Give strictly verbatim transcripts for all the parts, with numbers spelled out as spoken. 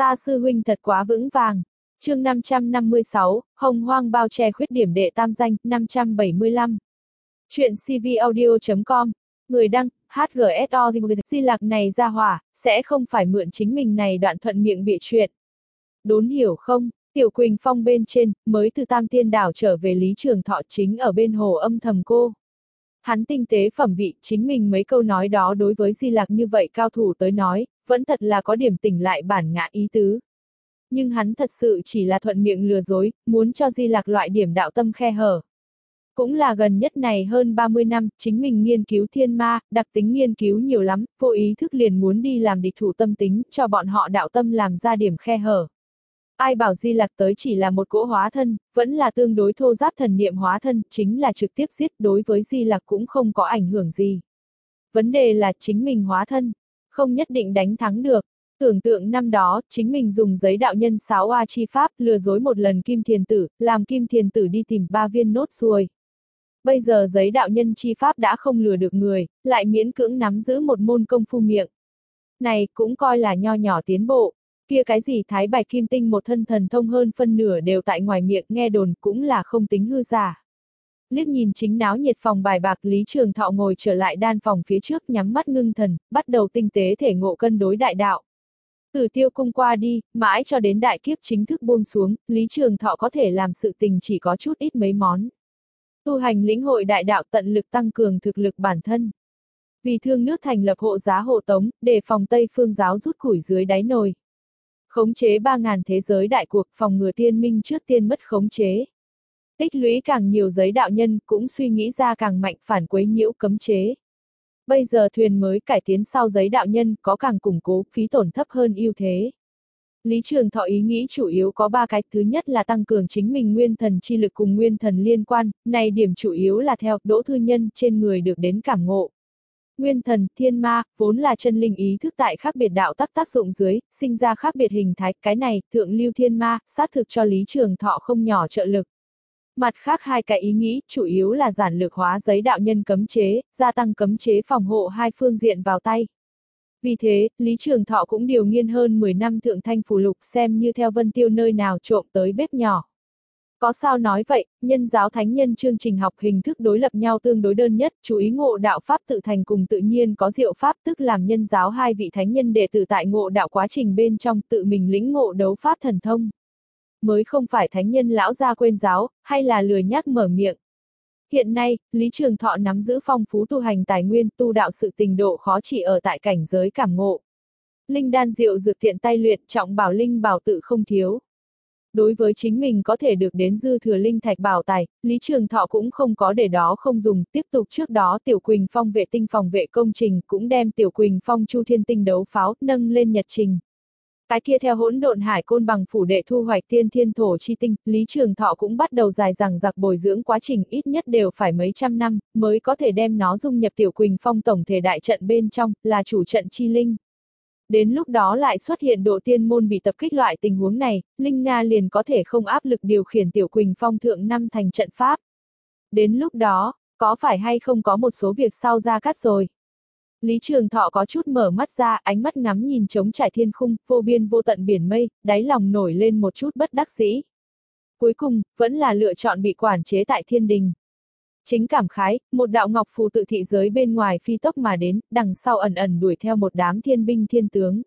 Ta sư huynh thật quá vững vàng. Chương năm trăm năm mươi sáu, Hồng Hoang bao che khuyết điểm đệ tam danh, năm trăm bảy mươi lăm. Chuyện cvaudio chấm com. Người đăng, hát giê ét o Di Lặc này ra hỏa, sẽ không phải mượn chính mình này đoạn thuận miệng bịa chuyện. Đốn hiểu không? Tiểu Quỳnh Phong bên trên, mới từ Tam Tiên Đảo trở về Lý Trường Thọ chính ở bên hồ âm thầm cô. Hắn tinh tế phẩm vị, chính mình mấy câu nói đó đối với Di Lặc như vậy cao thủ tới nói, vẫn thật là có điểm tỉnh lại bản ngã ý tứ. Nhưng hắn thật sự chỉ là thuận miệng lừa dối, muốn cho Di Lặc loại điểm đạo tâm khe hở. Cũng là gần nhất này hơn ba mươi năm, chính mình nghiên cứu thiên ma, đặc tính nghiên cứu nhiều lắm, vô ý thức liền muốn đi làm địch thủ tâm tính, cho bọn họ đạo tâm làm ra điểm khe hở. Ai bảo Di Lặc tới chỉ là một cỗ hóa thân, vẫn là tương đối thô giáp thần niệm hóa thân, chính là trực tiếp giết, đối với Di Lặc cũng không có ảnh hưởng gì. Vấn đề là chính mình hóa thân, không nhất định đánh thắng được. Tưởng tượng năm đó, chính mình dùng giấy đạo nhân sáo oa chi pháp, lừa dối một lần Kim Thiền Tử, làm Kim Thiền Tử đi tìm ba viên nốt ruồi. Bây giờ giấy đạo nhân chi pháp đã không lừa được người, lại miễn cưỡng nắm giữ một môn công phu miệng. Này cũng coi là nho nhỏ tiến bộ. Kia cái gì Thái Bạch Kim Tinh một thân thần thông hơn phân nửa đều tại ngoài miệng, nghe đồn cũng là không tính hư giả. Liếc nhìn chính náo nhiệt phòng bài bạc, Lý Trường Thọ ngồi trở lại đan phòng phía trước, nhắm mắt ngưng thần, bắt đầu tinh tế thể ngộ cân đối đại đạo. Từ Tiêu Cung qua đi, mãi cho đến đại kiếp chính thức buông xuống, Lý Trường Thọ có thể làm sự tình chỉ có chút ít mấy món. Tu hành lĩnh hội đại đạo, tận lực tăng cường thực lực bản thân. Vì thương nước thành lập hộ giá hộ tống, để phòng Tây Phương giáo rút củi dưới đáy nồi. Khống chế ba ngàn thế giới đại cuộc, phòng ngừa tiên minh trước tiên mất khống chế. Tích lũy càng nhiều giới đạo nhân, cũng suy nghĩ ra càng mạnh phản quấy nhiễu cấm chế. Bây giờ thuyền mới cải tiến sau giấy đạo nhân, có càng củng cố, phí tổn thấp hơn ưu thế. Lý Trường Thọ ý nghĩ chủ yếu có ba cái, thứ nhất là tăng cường chính mình nguyên thần chi lực cùng nguyên thần liên quan, này điểm chủ yếu là theo Đỗ Thư Nhân trên người được đến cảm ngộ. Nguyên thần, thiên ma, vốn là chân linh ý thức tại khác biệt đạo tắc tác dụng dưới, sinh ra khác biệt hình thái, cái này, thượng lưu thiên ma, xác thực cho Lý Trường Thọ không nhỏ trợ lực. Mặt khác hai cái ý nghĩ, chủ yếu là giản lược hóa giấy đạo nhân cấm chế, gia tăng cấm chế phòng hộ hai phương diện vào tay. Vì thế, Lý Trường Thọ cũng điều nghiên hơn mười năm thượng thanh phù lục xem như theo Vân Tiêu nơi nào trộm tới bếp nhỏ. Có sao nói vậy, nhân giáo thánh nhân chương trình học hình thức đối lập nhau tương đối đơn nhất, chú ý ngộ đạo pháp tự thành cùng tự nhiên có diệu pháp, tức làm nhân giáo hai vị thánh nhân đệ tử tại ngộ đạo quá trình bên trong tự mình lĩnh ngộ đấu pháp thần thông. Mới không phải thánh nhân lão gia quên giáo, hay là lười nhác mở miệng. Hiện nay, Lý Trường Thọ nắm giữ phong phú tu hành tài nguyên, tu đạo sự tình độ khó chỉ ở tại cảnh giới cảm ngộ. Linh đan diệu dược tiện tay luyện, trọng bảo linh bảo tự không thiếu. Đối với chính mình có thể được đến dư thừa linh thạch bảo tài, Lý Trường Thọ cũng không có để đó không dùng, tiếp tục trước đó Tiểu Quỳnh Phong vệ tinh phòng vệ công trình cũng đem Tiểu Quỳnh Phong Chu Thiên Tinh đấu pháo nâng lên nhật trình. Cái kia theo hỗn độn hải côn bằng phủ đệ thu hoạch tiên thiên thổ chi tinh, Lý Trường Thọ cũng bắt đầu dài dằng dặc bồi dưỡng quá trình ít nhất đều phải mấy trăm năm, mới có thể đem nó dung nhập Tiểu Quỳnh Phong tổng thể đại trận bên trong, là chủ trận chi linh. Đến lúc đó lại xuất hiện độ tiên môn bị tập kích loại tình huống này, Linh Nga liền có thể không áp lực điều khiển Tiểu Quỳnh Phong thượng năm thành trận pháp. Đến lúc đó, có phải hay không có một số việc sau ra cắt rồi. Lý Trường Thọ có chút mở mắt ra, ánh mắt ngắm nhìn trống trải thiên khung, vô biên vô tận biển mây, đáy lòng nổi lên một chút bất đắc dĩ. Cuối cùng, vẫn là lựa chọn bị quản chế tại thiên đình. Chính cảm khái, một đạo ngọc phù tự thị giới bên ngoài phi tốc mà đến, đằng sau ẩn ẩn đuổi theo một đám thiên binh thiên tướng.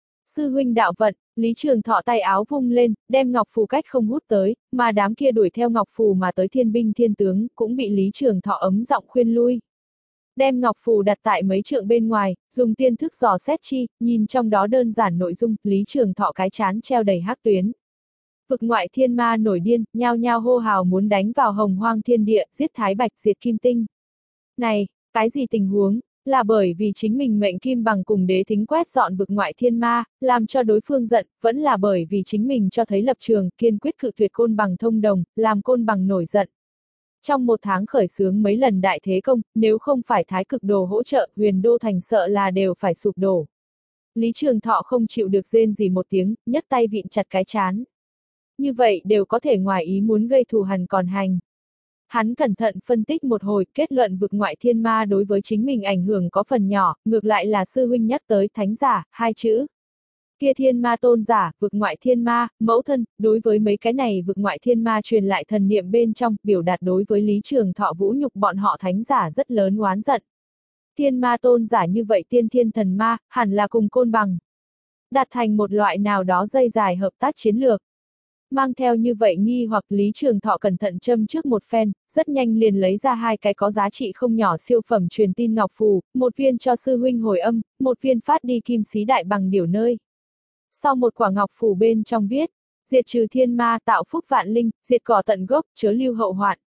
Sư huynh đạo vận, Lý Trường Thọ tay áo vung lên, đem ngọc phù cách không hút tới, mà đám kia đuổi theo ngọc phù mà tới thiên binh thiên tướng, cũng bị Lý Trường Thọ ấm giọng khuyên lui. Đem ngọc phù đặt tại mấy trượng bên ngoài, dùng tiên thức dò xét chi, nhìn trong đó đơn giản nội dung, Lý Trường Thọ cái chán treo đầy hắc tuyến. Vực ngoại thiên ma nổi điên, nhao nhao hô hào muốn đánh vào hồng hoang thiên địa, giết Thái Bạch diệt Kim Tinh. Này, cái gì tình huống, là bởi vì chính mình mệnh kim bằng cùng đế thính quét dọn vực ngoại thiên ma, làm cho đối phương giận, vẫn là bởi vì chính mình cho thấy lập trường, kiên quyết cự tuyệt côn bằng thông đồng, làm côn bằng nổi giận. Trong một tháng khởi xướng mấy lần đại thế công, nếu không phải thái cực đồ hỗ trợ, huyền đô thành sợ là đều phải sụp đổ. Lý Trường Thọ không chịu được rên gì một tiếng, nhấc tay vịn chặt cái chán. Như vậy đều có thể ngoài ý muốn gây thù hằn còn hành. Hắn cẩn thận phân tích một hồi, kết luận vực ngoại thiên ma đối với chính mình ảnh hưởng có phần nhỏ, ngược lại là sư huynh nhắc tới thánh giả, hai chữ. Kia thiên ma tôn giả, vực ngoại thiên ma, mẫu thân, đối với mấy cái này vực ngoại thiên ma truyền lại thần niệm bên trong, biểu đạt đối với Lý Trường Thọ vũ nhục bọn họ thánh giả rất lớn oán giận. Thiên ma tôn giả như vậy tiên thiên thần ma, hẳn là cùng côn bằng đạt thành một loại nào đó dây dài hợp tác chiến lược. Mang theo như vậy nghi hoặc Lý Trường Thọ cẩn thận châm trước một phen, rất nhanh liền lấy ra hai cái có giá trị không nhỏ siêu phẩm truyền tin ngọc phù, một viên cho sư huynh hồi âm, một viên phát đi kim sĩ đại bằng điểu nơi. Sau một quả ngọc phù bên trong viết, diệt trừ thiên ma tạo phúc vạn linh, diệt cỏ tận gốc, chớ lưu hậu hoạn.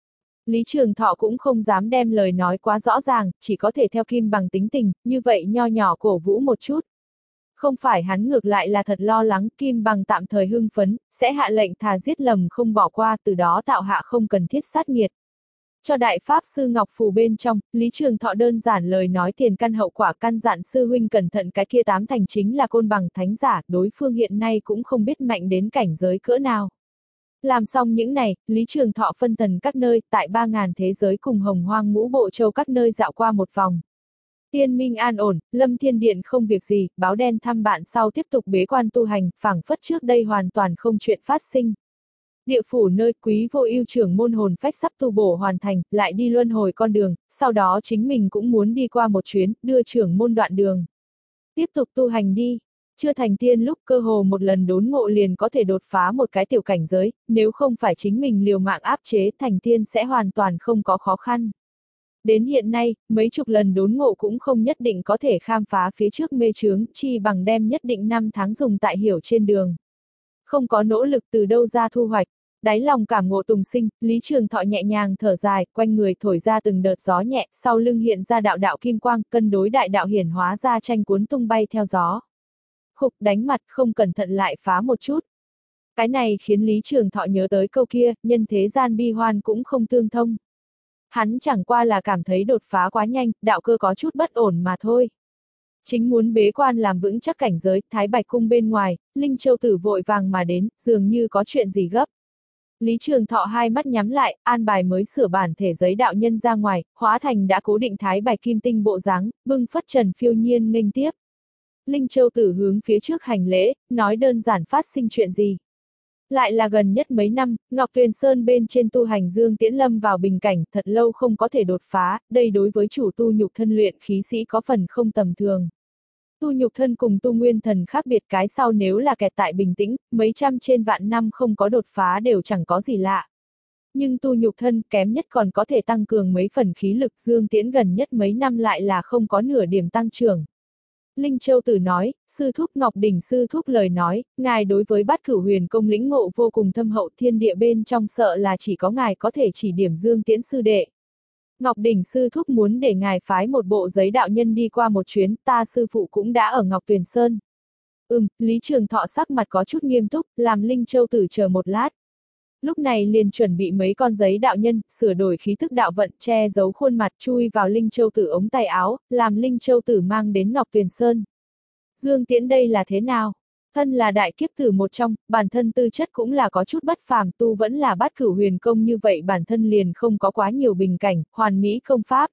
Lý Trường Thọ cũng không dám đem lời nói quá rõ ràng, chỉ có thể theo kim bằng tính tình, như vậy nho nhỏ cổ vũ một chút. Không phải hắn ngược lại là thật lo lắng kim bằng tạm thời hưng phấn, sẽ hạ lệnh thà giết lầm không bỏ qua, từ đó tạo hạ không cần thiết sát nghiệt. Cho đại pháp sư Ngọc Phù bên trong, Lý Trường Thọ đơn giản lời nói tiền căn hậu quả, căn dặn sư huynh cẩn thận cái kia tám thành chính là côn bằng thánh giả, đối phương hiện nay cũng không biết mạnh đến cảnh giới cỡ nào. Làm xong những này, Lý Trường Thọ phân thần các nơi, tại ba ngàn thế giới cùng hồng hoang ngũ bộ châu các nơi dạo qua một vòng. Tiên minh an ổn, Lâm Thiên Điện không việc gì, báo đen thăm bạn sau tiếp tục bế quan tu hành, phảng phất trước đây hoàn toàn không chuyện phát sinh. Địa phủ nơi quý vô ưu trưởng môn hồn phách sắp tu bổ hoàn thành, lại đi luân hồi con đường, sau đó chính mình cũng muốn đi qua một chuyến, đưa trưởng môn đoạn đường. Tiếp tục tu hành đi. Chưa thành tiên lúc cơ hồ một lần đốn ngộ liền có thể đột phá một cái tiểu cảnh giới, nếu không phải chính mình liều mạng áp chế thành tiên sẽ hoàn toàn không có khó khăn. Đến hiện nay, mấy chục lần đốn ngộ cũng không nhất định có thể khám phá phía trước mê chướng, chi bằng đem nhất định năm tháng dùng tại hiểu trên đường. Không có nỗ lực từ đâu ra thu hoạch, đáy lòng cảm ngộ tùng sinh, Lý Trường Thọ nhẹ nhàng thở dài, quanh người thổi ra từng đợt gió nhẹ, sau lưng hiện ra đạo đạo kim quang, cân đối đại đạo hiển hóa ra tranh cuốn tung bay theo gió. Khục đánh mặt không cẩn thận lại phá một chút. Cái này khiến Lý Trường Thọ nhớ tới câu kia, nhân thế gian bi hoan cũng không tương thông. Hắn chẳng qua là cảm thấy đột phá quá nhanh, đạo cơ có chút bất ổn mà thôi. Chính muốn bế quan làm vững chắc cảnh giới, Thái Bạch cung bên ngoài, Linh Châu Tử vội vàng mà đến, dường như có chuyện gì gấp. Lý Trường Thọ hai mắt nhắm lại, an bài mới sửa bản thể giấy đạo nhân ra ngoài, hóa thành đã cố định Thái Bạch kim tinh bộ dáng, bưng phất trần phiêu nhiên nghênh tiếp. Linh Châu Tử hướng phía trước hành lễ, nói đơn giản phát sinh chuyện gì. Lại là gần nhất mấy năm, Ngọc Tuyền Sơn bên trên tu hành Dương Tiễn lâm vào bình cảnh, thật lâu không có thể đột phá, đây đối với chủ tu nhục thân luyện khí sĩ có phần không tầm thường. Tu nhục thân cùng tu nguyên thần khác biệt, cái sau nếu là kẹt tại bình tĩnh, mấy trăm trên vạn năm không có đột phá đều chẳng có gì lạ. Nhưng tu nhục thân kém nhất còn có thể tăng cường mấy phần khí lực, Dương Tiễn gần nhất mấy năm lại là không có nửa điểm tăng trưởng. Linh Châu Tử nói, sư thúc Ngọc Đỉnh sư thúc lời nói, ngài đối với bát cửu huyền công lĩnh ngộ vô cùng thâm hậu, thiên địa bên trong sợ là chỉ có ngài có thể chỉ điểm Dương Tiễn sư đệ. Ngọc Đỉnh sư thúc muốn để ngài phái một bộ giấy đạo nhân đi qua một chuyến, ta sư phụ cũng đã ở Ngọc Tuyền Sơn. Ừm, Lý Trường Thọ sắc mặt có chút nghiêm túc, làm Linh Châu Tử chờ một lát. Lúc này liền chuẩn bị mấy con giấy đạo nhân, sửa đổi khí thức đạo vận, che giấu khuôn mặt, chui vào Linh Châu Tử ống tay áo, làm Linh Châu Tử mang đến Ngọc Tuyền Sơn. Dương Tiễn đây là thế nào? Thân là đại kiếp tử một trong, bản thân tư chất cũng là có chút bất phàm, tu vẫn là bát cửu huyền công như vậy, bản thân liền không có quá nhiều bình cảnh, hoàn mỹ công pháp.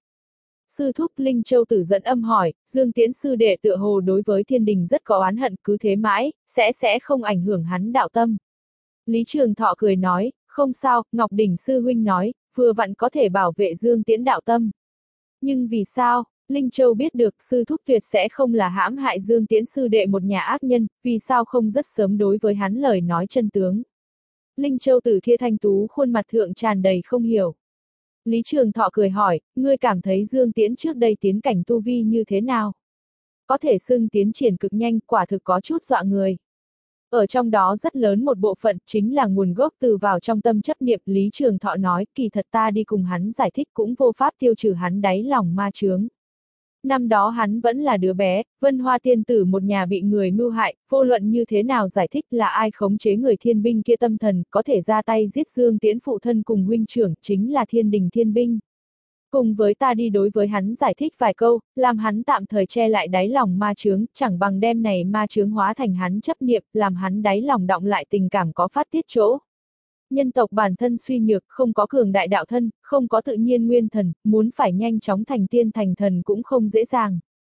Sư thúc Linh Châu Tử dẫn âm hỏi, Dương Tiễn sư đệ tựa hồ đối với thiên đình rất có oán hận, cứ thế mãi, sẽ sẽ không ảnh hưởng hắn đạo tâm. Lý Trường Thọ cười nói, không sao, Ngọc Đỉnh sư huynh nói, vừa vặn có thể bảo vệ Dương Tiễn đạo tâm. Nhưng vì sao, Linh Châu biết được sư thúc tuyệt sẽ không là hãm hại Dương Tiễn sư đệ một nhà ác nhân, vì sao không rất sớm đối với hắn lời nói chân tướng. Linh Châu Tử kia thanh tú khuôn mặt thượng tràn đầy không hiểu. Lý Trường Thọ cười hỏi, ngươi cảm thấy Dương Tiễn trước đây tiến cảnh tu vi như thế nào? Có thể xưng tiến triển cực nhanh, quả thực có chút dọa người. Ở trong đó rất lớn một bộ phận chính là nguồn gốc từ vào trong tâm chấp niệm. Lý Trường Thọ nói, kỳ thật ta đi cùng hắn giải thích cũng vô pháp tiêu trừ hắn đáy lòng ma chướng. Năm đó hắn vẫn là đứa bé, Vân Hoa tiên tử một nhà bị người mưu hại, vô luận như thế nào giải thích là ai khống chế người thiên binh kia tâm thần, có thể ra tay giết Dương Tiễn phụ thân cùng huynh trưởng, chính là thiên đình thiên binh. Cùng với ta đi đối với hắn giải thích vài câu, làm hắn tạm thời che lại đáy lòng ma chướng, chẳng bằng đem này ma chướng hóa thành hắn chấp niệm, làm hắn đáy lòng đọng lại tình cảm có phát tiết chỗ. Nhân tộc bản thân suy nhược, không có cường đại đạo thân, không có tự nhiên nguyên thần, muốn phải nhanh chóng thành tiên thành thần cũng không dễ dàng.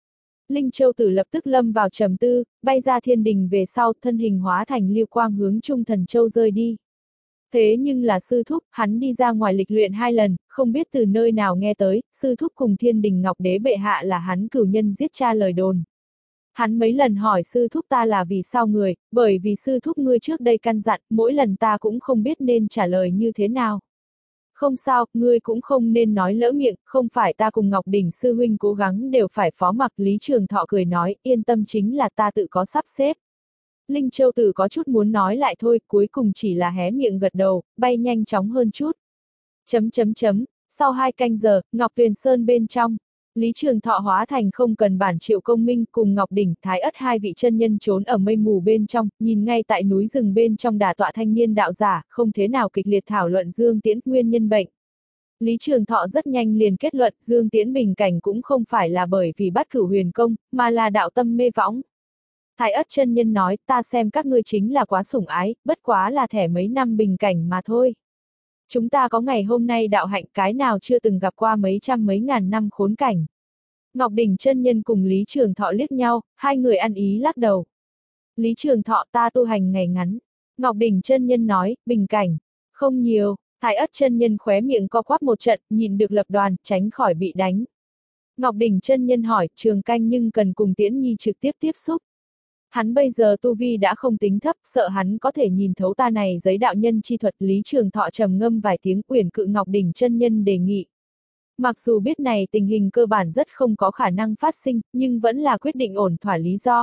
Linh Châu Tử lập tức lâm vào trầm tư, bay ra thiên đình về sau, thân hình hóa thành lưu quang hướng Trung Thần Châu rơi đi. Thế nhưng là sư thúc, hắn đi ra ngoài lịch luyện hai lần, không biết từ nơi nào nghe tới, sư thúc cùng thiên đình ngọc đế bệ hạ là hắn cửu nhân giết cha lời đồn. Hắn mấy lần hỏi sư thúc ta là vì sao người, bởi vì sư thúc ngươi trước đây căn dặn, mỗi lần ta cũng không biết nên trả lời như thế nào. Không sao, ngươi cũng không nên nói lỡ miệng, không phải ta cùng Ngọc Đỉnh sư huynh cố gắng đều phải phó mặc. Lý Trường Thọ cười nói, yên tâm, chính là ta tự có sắp xếp. Linh Châu Tử có chút muốn nói lại thôi, cuối cùng chỉ là hé miệng gật đầu, bay nhanh chóng hơn chút. Chấm chấm chấm, sau hai canh giờ, Ngọc Tuyền Sơn bên trong, Lý Trường Thọ hóa thành không cần bản Triệu Công Minh cùng Ngọc Đỉnh Thái Ất hai vị chân nhân trốn ở mây mù bên trong, nhìn ngay tại núi rừng bên trong đả tọa thanh niên đạo giả, không thế nào kịch liệt thảo luận Dương Tiễn nguyên nhân bệnh. Lý Trường Thọ rất nhanh liền kết luận Dương Tiễn bình cảnh cũng không phải là bởi vì bắt cửu huyền công, mà là đạo tâm mê võng. Thái Ất chân nhân nói, ta xem các ngươi chính là quá sủng ái, bất quá là thẻ mấy năm bình cảnh mà thôi. Chúng ta có ngày hôm nay đạo hạnh, cái nào chưa từng gặp qua mấy trăm mấy ngàn năm khốn cảnh. Ngọc Đỉnh chân nhân cùng Lý Trường Thọ liếc nhau, hai người ăn ý lắc đầu. Lý Trường Thọ, ta tu hành ngày ngắn. Ngọc Đỉnh chân nhân nói, bình cảnh, không nhiều. Thái Ất chân nhân khóe miệng co quắp một trận, nhìn được lập đoàn, tránh khỏi bị đánh. Ngọc Đỉnh chân nhân hỏi, Trường Canh nhưng cần cùng Tiễn Nhi trực tiếp tiếp xúc. Hắn bây giờ tu vi đã không tính thấp, sợ hắn có thể nhìn thấu ta này giấy đạo nhân chi thuật. Lý Trường Thọ trầm ngâm vài tiếng, uyển cự Ngọc Đỉnh chân nhân đề nghị. Mặc dù biết này tình hình cơ bản rất không có khả năng phát sinh, nhưng vẫn là quyết định ổn thỏa lý do.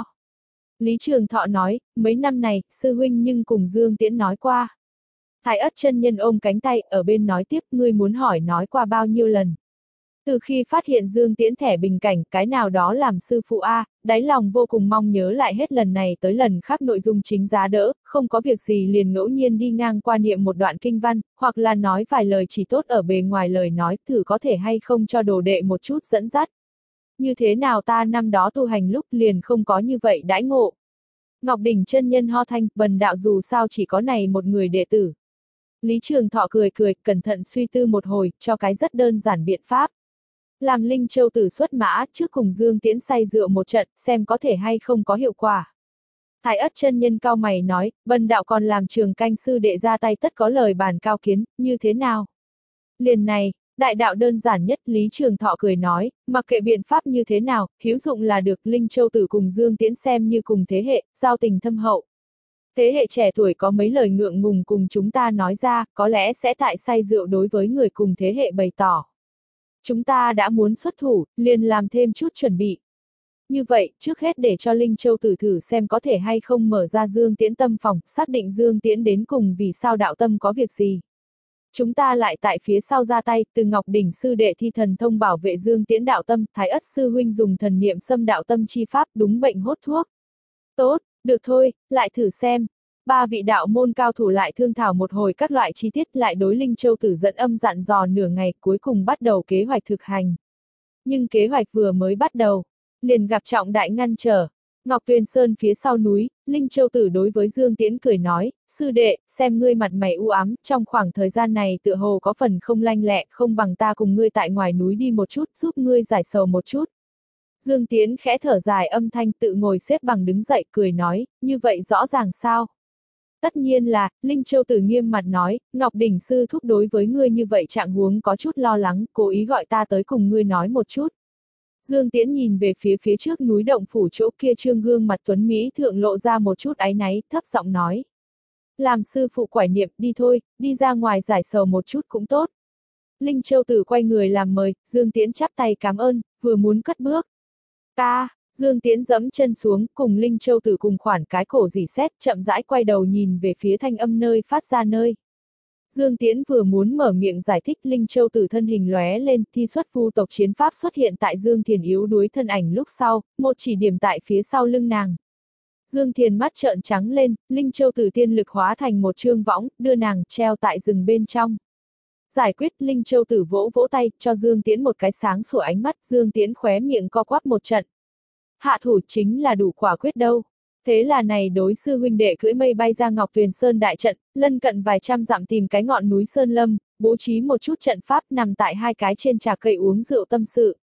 Lý Trường Thọ nói, mấy năm này, sư huynh nhưng cùng Dương Tiễn nói qua. Thái Ất chân nhân ôm cánh tay, ở bên nói tiếp, ngươi muốn hỏi nói qua bao nhiêu lần. Từ khi phát hiện Dương Tiễn thẻ bình cảnh, cái nào đó làm sư phụ A, đáy lòng vô cùng mong nhớ lại hết lần này tới lần khác nội dung chính giá đỡ, không có việc gì liền ngẫu nhiên đi ngang qua niệm một đoạn kinh văn, hoặc là nói vài lời chỉ tốt ở bề ngoài lời nói, thử có thể hay không cho đồ đệ một chút dẫn dắt. Như thế nào ta năm đó tu hành lúc liền không có như vậy đãi ngộ. Ngọc Đỉnh chân nhân ho thanh, bần đạo dù sao chỉ có này một người đệ tử. Lý Trường Thọ cười cười, cẩn thận suy tư một hồi, cho cái rất đơn giản biện pháp. Làm Linh Châu Tử xuất mã, trước cùng Dương Tiễn say rượu một trận, xem có thể hay không có hiệu quả. Thái Ất chân nhân cao mày nói, bần đạo còn làm Trường Canh sư đệ ra tay tất có lời bàn cao kiến, như thế nào? Liền này, đại đạo đơn giản nhất. Lý Trường Thọ cười nói, mặc kệ biện pháp như thế nào, hữu dụng là được. Linh Châu Tử cùng Dương Tiễn xem như cùng thế hệ, giao tình thâm hậu. Thế hệ trẻ tuổi có mấy lời ngượng ngùng cùng chúng ta nói ra, có lẽ sẽ tại say rượu đối với người cùng thế hệ bày tỏ. Chúng ta đã muốn xuất thủ, liền làm thêm chút chuẩn bị. Như vậy, trước hết để cho Linh Châu Tử thử xem có thể hay không mở ra Dương Tiễn tâm phòng, xác định Dương Tiễn đến cùng vì sao đạo tâm có việc gì. Chúng ta lại tại phía sau ra tay, từ Ngọc Đỉnh sư đệ thi thần thông bảo vệ Dương Tiễn đạo tâm, Thái Ất sư huynh dùng thần niệm xâm đạo tâm chi pháp, đúng bệnh hốt thuốc. Tốt, được thôi, lại thử xem. Ba vị đạo môn cao thủ lại thương thảo một hồi các loại chi tiết, lại đối Linh Châu Tử dẫn âm dặn dò nửa ngày, cuối cùng bắt đầu kế hoạch thực hành. Nhưng kế hoạch vừa mới bắt đầu, liền gặp trọng đại ngăn trở. Ngọc Tuyền Sơn phía sau núi, Linh Châu Tử đối với Dương Tiễn cười nói, sư đệ, xem ngươi mặt mày u ám, trong khoảng thời gian này tựa hồ có phần không lanh lẹ, không bằng ta cùng ngươi tại ngoài núi đi một chút, giúp ngươi giải sầu một chút. Dương Tiễn khẽ thở dài âm thanh, tự ngồi xếp bằng đứng dậy, cười nói, như vậy rõ ràng sao? Tất nhiên là, Linh Châu Tử nghiêm mặt nói, Ngọc Đỉnh sư thúc đối với ngươi như vậy trạng huống có chút lo lắng, cố ý gọi ta tới cùng ngươi nói một chút. Dương Tiễn nhìn về phía phía trước núi động phủ chỗ kia, trương gương mặt tuấn Mỹ thượng lộ ra một chút áy náy, thấp giọng nói. Làm sư phụ quải niệm, đi thôi, đi ra ngoài giải sầu một chút cũng tốt. Linh Châu Tử quay người làm mời, Dương Tiễn chắp tay cảm ơn, vừa muốn cất bước. Ca, Dương Tiễn dẫm chân xuống, cùng Linh Châu Tử cùng khoản cái cổ rỉ sét, chậm rãi quay đầu nhìn về phía thanh âm nơi phát ra nơi. Dương Tiễn vừa muốn mở miệng giải thích, Linh Châu Tử thân hình lóe lên, thi xuất vu tộc chiến pháp xuất hiện tại Dương Thiền yếu đuối thân ảnh lúc sau, một chỉ điểm tại phía sau lưng nàng. Dương Thiền mắt trợn trắng lên, Linh Châu Tử tiên lực hóa thành một trương võng, đưa nàng treo tại rừng bên trong. Giải quyết, Linh Châu Tử vỗ vỗ tay, cho Dương Tiễn một cái sáng sủa ánh mắt, Dương Tiễn khóe miệng co quắp một trận. Hạ thủ chính là đủ quả quyết đâu. Thế là này đối sư huynh đệ cưỡi mây bay ra Ngọc Tuyền Sơn đại trận, lân cận vài trăm dặm tìm cái ngọn núi Sơn Lâm, bố trí một chút trận pháp nằm tại hai cái trên trà cây uống rượu tâm sự.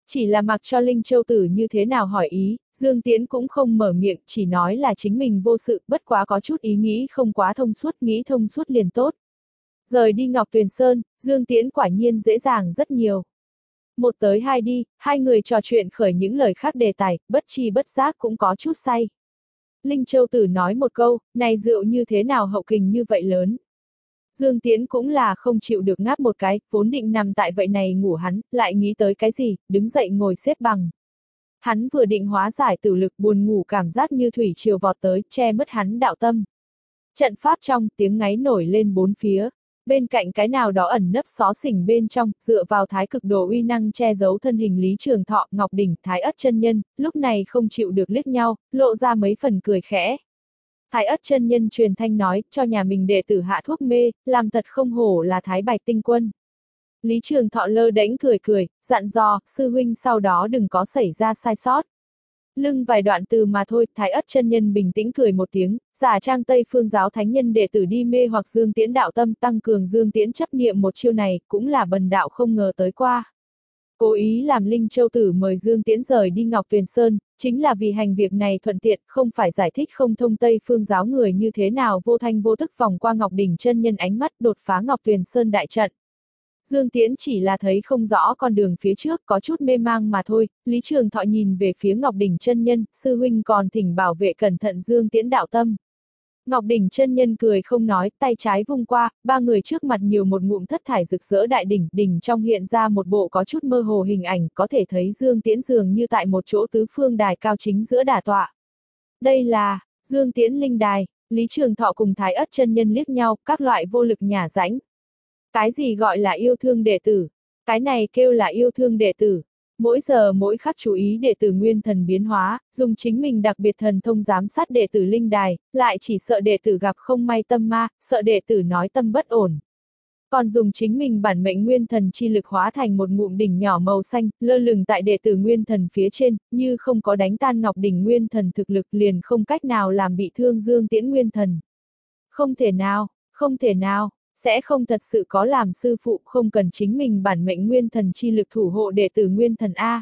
Chỉ là mặc cho Linh Châu Tử như thế nào hỏi ý, Dương Tiễn cũng không mở miệng, chỉ nói là chính mình vô sự, bất quá có chút ý nghĩ không quá thông suốt, nghĩ thông suốt liền tốt. Rời đi Ngọc Tuyền Sơn, Dương Tiễn quả nhiên dễ dàng rất nhiều. Một tới hai đi, hai người trò chuyện khởi những lời khác đề tài, bất chi bất giác cũng có chút say. Linh Châu Tử nói một câu, này rượu như thế nào hậu kình như vậy lớn. Dương Tiễn cũng là không chịu được ngáp một cái, vốn định nằm tại vậy này ngủ hắn, lại nghĩ tới cái gì, đứng dậy ngồi xếp bằng. Hắn vừa định hóa giải tử lực, buồn ngủ cảm giác như thủy triều vọt tới, che mất hắn đạo tâm. Trận pháp trong, tiếng ngáy nổi lên bốn phía. Bên cạnh cái nào đó ẩn nấp xó xỉnh bên trong, dựa vào thái cực đồ uy năng che giấu thân hình Lý Trường Thọ, Ngọc Đỉnh, Thái Ất chân nhân, lúc này không chịu được liếc nhau, lộ ra mấy phần cười khẽ. Thái Ất chân nhân truyền thanh nói, cho nhà mình đệ tử hạ thuốc mê, làm thật không hổ là Thái Bạch tinh quân. Lý Trường Thọ lơ đễnh cười cười, dặn dò, sư huynh sau đó đừng có xảy ra sai sót. Lưng vài đoạn từ mà thôi, Thái Ất chân nhân bình tĩnh cười một tiếng, giả trang Tây Phương giáo thánh nhân đệ tử đi mê hoặc Dương Tiễn đạo tâm, tăng cường Dương Tiễn chấp niệm một chiêu này, cũng là bần đạo không ngờ tới qua. Cố ý làm Linh Châu Tử mời Dương Tiễn rời đi Ngọc Tuyền Sơn, chính là vì hành việc này thuận tiện, không phải giải thích không thông Tây Phương giáo người như thế nào vô thanh vô tức vòng qua Ngọc Đỉnh chân nhân ánh mắt đột phá Ngọc Tuyền Sơn đại trận. Dương Tiễn chỉ là thấy không rõ con đường phía trước, có chút mê mang mà thôi. Lý Trường Thọ nhìn về phía Ngọc Đỉnh chân nhân, sư huynh còn thỉnh bảo vệ cẩn thận Dương Tiễn đạo tâm. Ngọc Đỉnh chân nhân cười không nói, tay trái vung qua, ba người trước mặt nhiều một ngụm thất thải rực rỡ đại đỉnh, đỉnh trong hiện ra một bộ có chút mơ hồ hình ảnh, có thể thấy Dương Tiễn dường như tại một chỗ tứ phương đài cao chính giữa đà tọa. Đây là Dương Tiễn linh đài. Lý Trường Thọ cùng Thái Ất chân nhân liếc nhau, các loại vô lực nhả rãnh. Cái gì gọi là yêu thương đệ tử? Cái này kêu là yêu thương đệ tử. Mỗi giờ mỗi khắc chú ý đệ tử nguyên thần biến hóa, dùng chính mình đặc biệt thần thông giám sát đệ tử linh đài, lại chỉ sợ đệ tử gặp không may tâm ma, sợ đệ tử nói tâm bất ổn. Còn dùng chính mình bản mệnh nguyên thần chi lực hóa thành một ngụm đỉnh nhỏ màu xanh, lơ lửng tại đệ tử nguyên thần phía trên, như không có đánh tan Ngọc Đỉnh nguyên thần thực lực liền không cách nào làm bị thương Dương Tiễn nguyên thần. Không thể nào, không thể nào. Sẽ không thật sự có làm sư phụ không cần chính mình bản mệnh nguyên thần chi lực thủ hộ đệ tử nguyên thần A.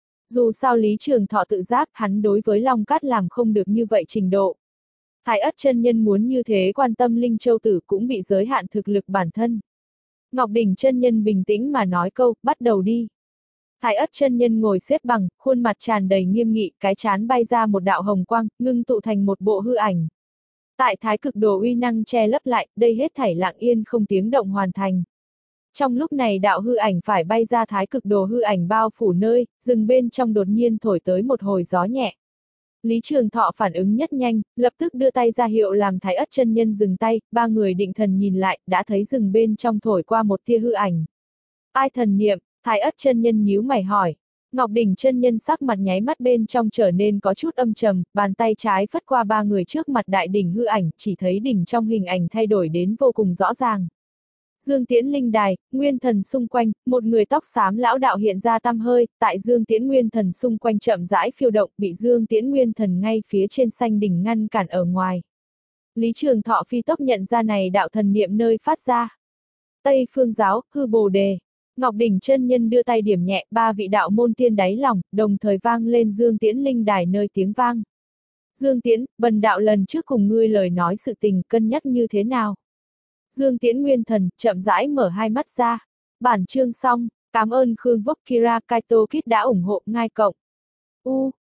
Dù sao Lý Trường Thọ tự giác hắn đối với Long Cát làm không được như vậy trình độ. Thái Ất chân nhân muốn như thế quan tâm Linh Châu Tử cũng bị giới hạn thực lực bản thân. Ngọc Đỉnh chân nhân bình tĩnh mà nói câu, bắt đầu đi. Thái Ất chân nhân ngồi xếp bằng, khuôn mặt tràn đầy nghiêm nghị, cái chán bay ra một đạo hồng quang, ngưng tụ thành một bộ hư ảnh. Tại thái cực đồ uy năng che lấp lại, đây hết thảy lặng yên không tiếng động hoàn thành. Trong lúc này đạo hư ảnh phải bay ra thái cực đồ hư ảnh bao phủ nơi, rừng bên trong đột nhiên thổi tới một hồi gió nhẹ. Lý Trường Thọ phản ứng nhất nhanh, lập tức đưa tay ra hiệu làm Thái Ất chân nhân dừng tay, ba người định thần nhìn lại, đã thấy rừng bên trong thổi qua một tia hư ảnh. Ai thần niệm? Thái Ất chân nhân nhíu mày hỏi. Ngọc Đỉnh chân nhân sắc mặt nháy mắt bên trong trở nên có chút âm trầm, bàn tay trái phất qua ba người trước mặt đại đỉnh hư ảnh, chỉ thấy đỉnh trong hình ảnh thay đổi đến vô cùng rõ ràng. Dương Tiễn linh đài, nguyên thần xung quanh, một người tóc xám lão đạo hiện ra tăm hơi, tại Dương Tiễn nguyên thần xung quanh chậm rãi phiêu động, bị Dương Tiễn nguyên thần ngay phía trên xanh đỉnh ngăn cản ở ngoài. Lý Trường Thọ phi tốc nhận ra này đạo thần niệm nơi phát ra. Tây Phương giáo, hư Bồ đề. Ngọc Đỉnh chân nhân đưa tay điểm nhẹ, ba vị đạo môn tiên đáy lòng, đồng thời vang lên Dương Tiễn linh đài nơi tiếng vang. Dương Tiễn, bần đạo lần trước cùng ngươi lời nói sự tình, cân nhắc như thế nào? Dương Tiễn nguyên thần, chậm rãi mở hai mắt ra. Bản chương xong, cảm ơn Khương Vốc Kira Kaito Kid đã ủng hộ, ngai cộng. U,